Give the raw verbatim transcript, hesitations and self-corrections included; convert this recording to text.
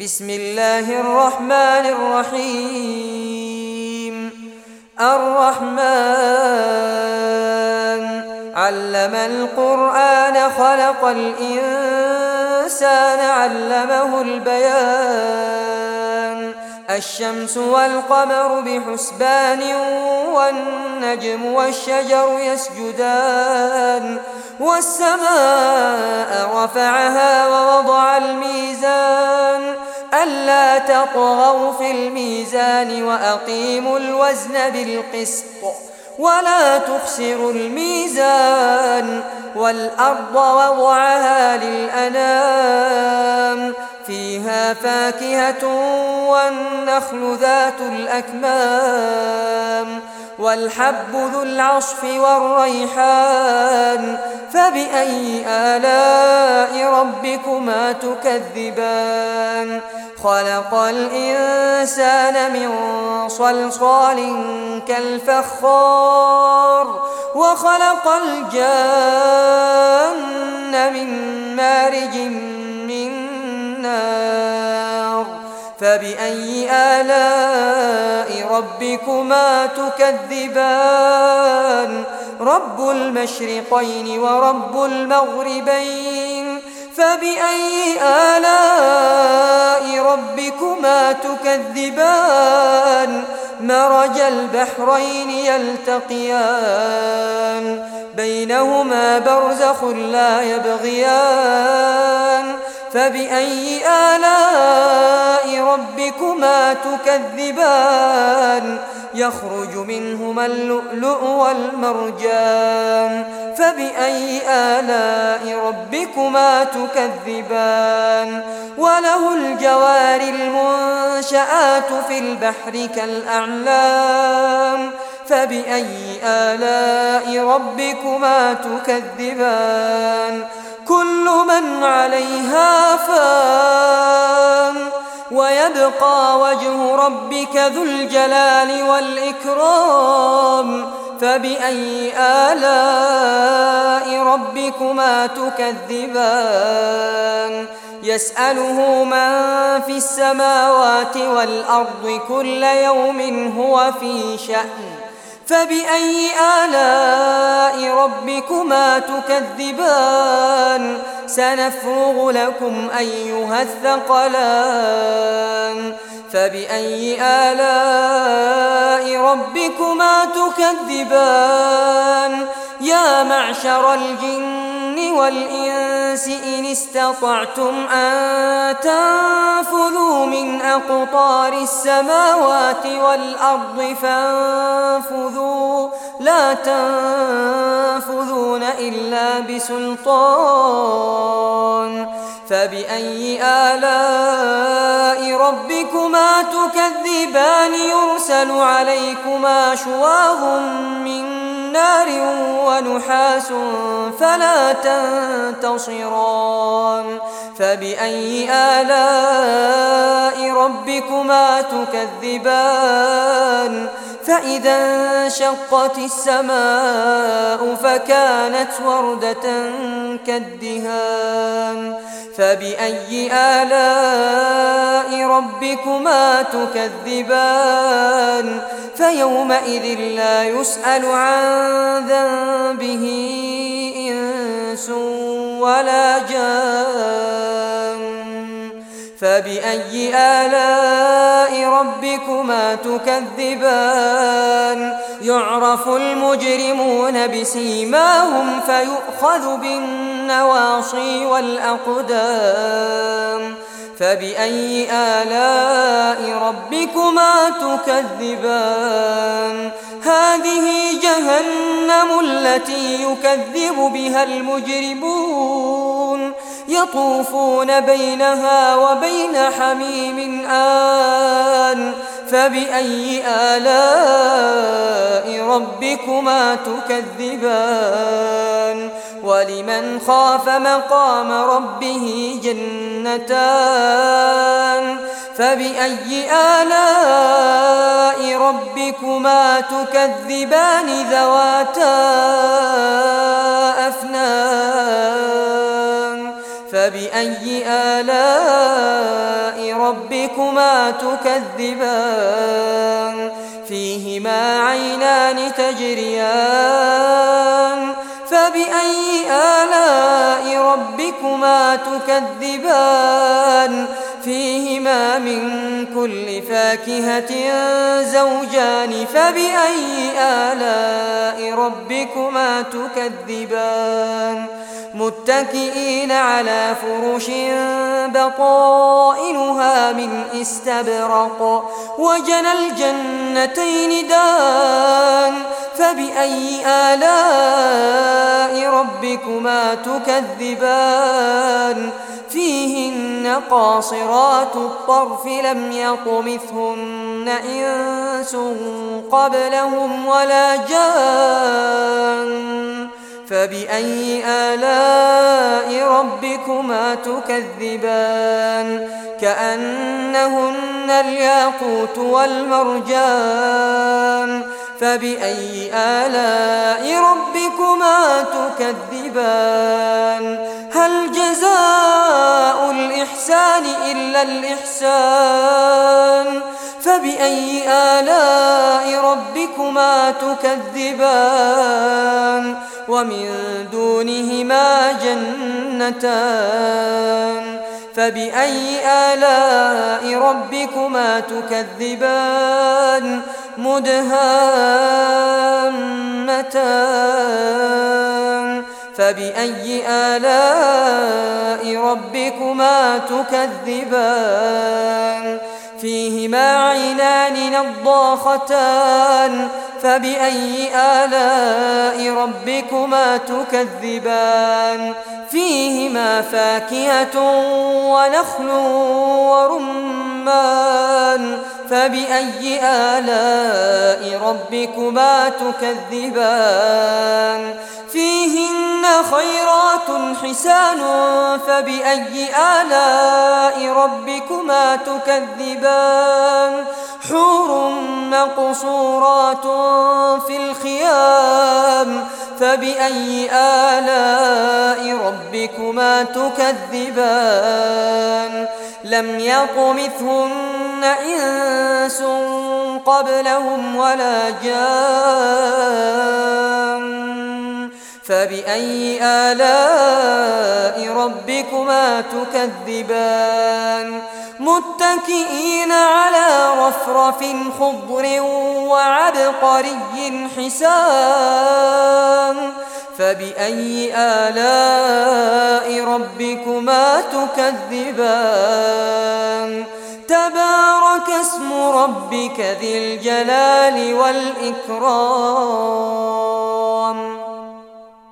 بسم الله الرحمن الرحيم. الرحمن علم القرآن خلق الإنسان علمه البيان. الشمس والقمر بحسبان والنجم والشجر يسجدان. والسماء رفعها ووضع الميزان ألا تطغوا في الميزان وأقيموا الوزن بالقسط ولا تخسروا الميزان. والأرض وضعها للأنام فيها فاكهة والنخل ذات الأكمام والحب ذو العصف والريحان. فبأي آلاء ربكما تكذبان؟ خلق الإنسان من صلصال كالفخار وخلق الجان من مارج من نار. فبأي آلاء ربكما تكذبان؟ رب المشرقين ورب المغربين. فبأي آلاء ربكما تكذبان؟ مرج البحرين يلتقيان بينهما برزخ لا يبغيان. فبأي آلاء ربكما تكذبان؟ يخرج منهما اللؤلؤ والمرجان. فبأي آلاء ربكما تكذبان؟ وله الجوار المنشآت في البحر كالأعلام. فبأي آلاء ربكما تكذبان؟ كل من عليها فان ويبقى وجه ربك ذو الجلال والإكرام. فبأي آلاء ربكما تكذبان؟ يسأله من في السماوات والأرض كل يوم هو في شأن. فبأي آلاء ربكما تكذبان؟ سنفرغ لكم أيها الثقلان. فبأي آلاء ربكما تكذبان؟ يا معشر الجن والإنس إن استطعتم أن تنفذوا من أقطار السماوات والأرض فانفذوا لا تنفذون إلا بسلطان. فبأي آلاء ربكما تكذبان؟ يرسل عليكما شواظ من نار ونحاس فلا تنتصران. فبأي آلاء ربكما تكذبان؟ فإذا انشقت السماء فكانت وردة كالدهان. فبأي آلاء ربكما تكذبان؟ فيومئذ لا يسأل عن ذنبه إنس ولا جان. فبأي آلاء ربكما تكذبان؟ يعرف المجرمون بسيماهم فيؤخذ بالنواصي والأقدام. فبأي آلاء ربكما تكذبان؟ هذه جهنم التي يكذب بها المجرمون يطوفون بينها وبين حميم آن. فبأي آلاء ربكما تكذبان؟ ولمن خاف مقام ربه جنتان. فبأي آلاء ربكما تكذبان؟ ذواتا أفنان. فبأي آلاء ربكما تكذبان فيهما عينان تجريان فبأي آلاء ربكما تكذبان فيهما من كل فاكهة زوجان فبأي آلاء ربكما تكذبان متكئين على فرش بطائنها من استبرق وجنى الجنتين دان فبأي آلاء ربكما تكذبان فيهن قاصرات الطرف لم يطمثهن إنس قبلهم ولا جان فبأي آلاء ربكما تكذبان كأنهن الياقوت والمرجان فبأي آلاء ربكما تكذبان هل جزاء الإحسان إلا الإحسان فبأي آلاء ربكما تكذبان ومن دونهما جنتان فبأي آلاء ربكما تكذبان مدهامتان فبأي آلاء ربكما تكذبان فيهما عينان نضاختان فبأي آلاء ربكما تكذبان فيهما فاكهة ونخل ورمان فبأي آلاء ربكما تكذبان فيهن خيرات حسان فبأي آلاء ربكما تكذبان حور مقصورات في الخيام فبأي آلاء ربكما تكذبان لم يطمثهن إنس قبلهم ولا جان فبأي آلاء ربكما تكذبان متكئين على رفرف خضر وعبقري حسان فبأي آلاء ربكما تكذبان تبارك اسم ربك ذي الجلال والإكرام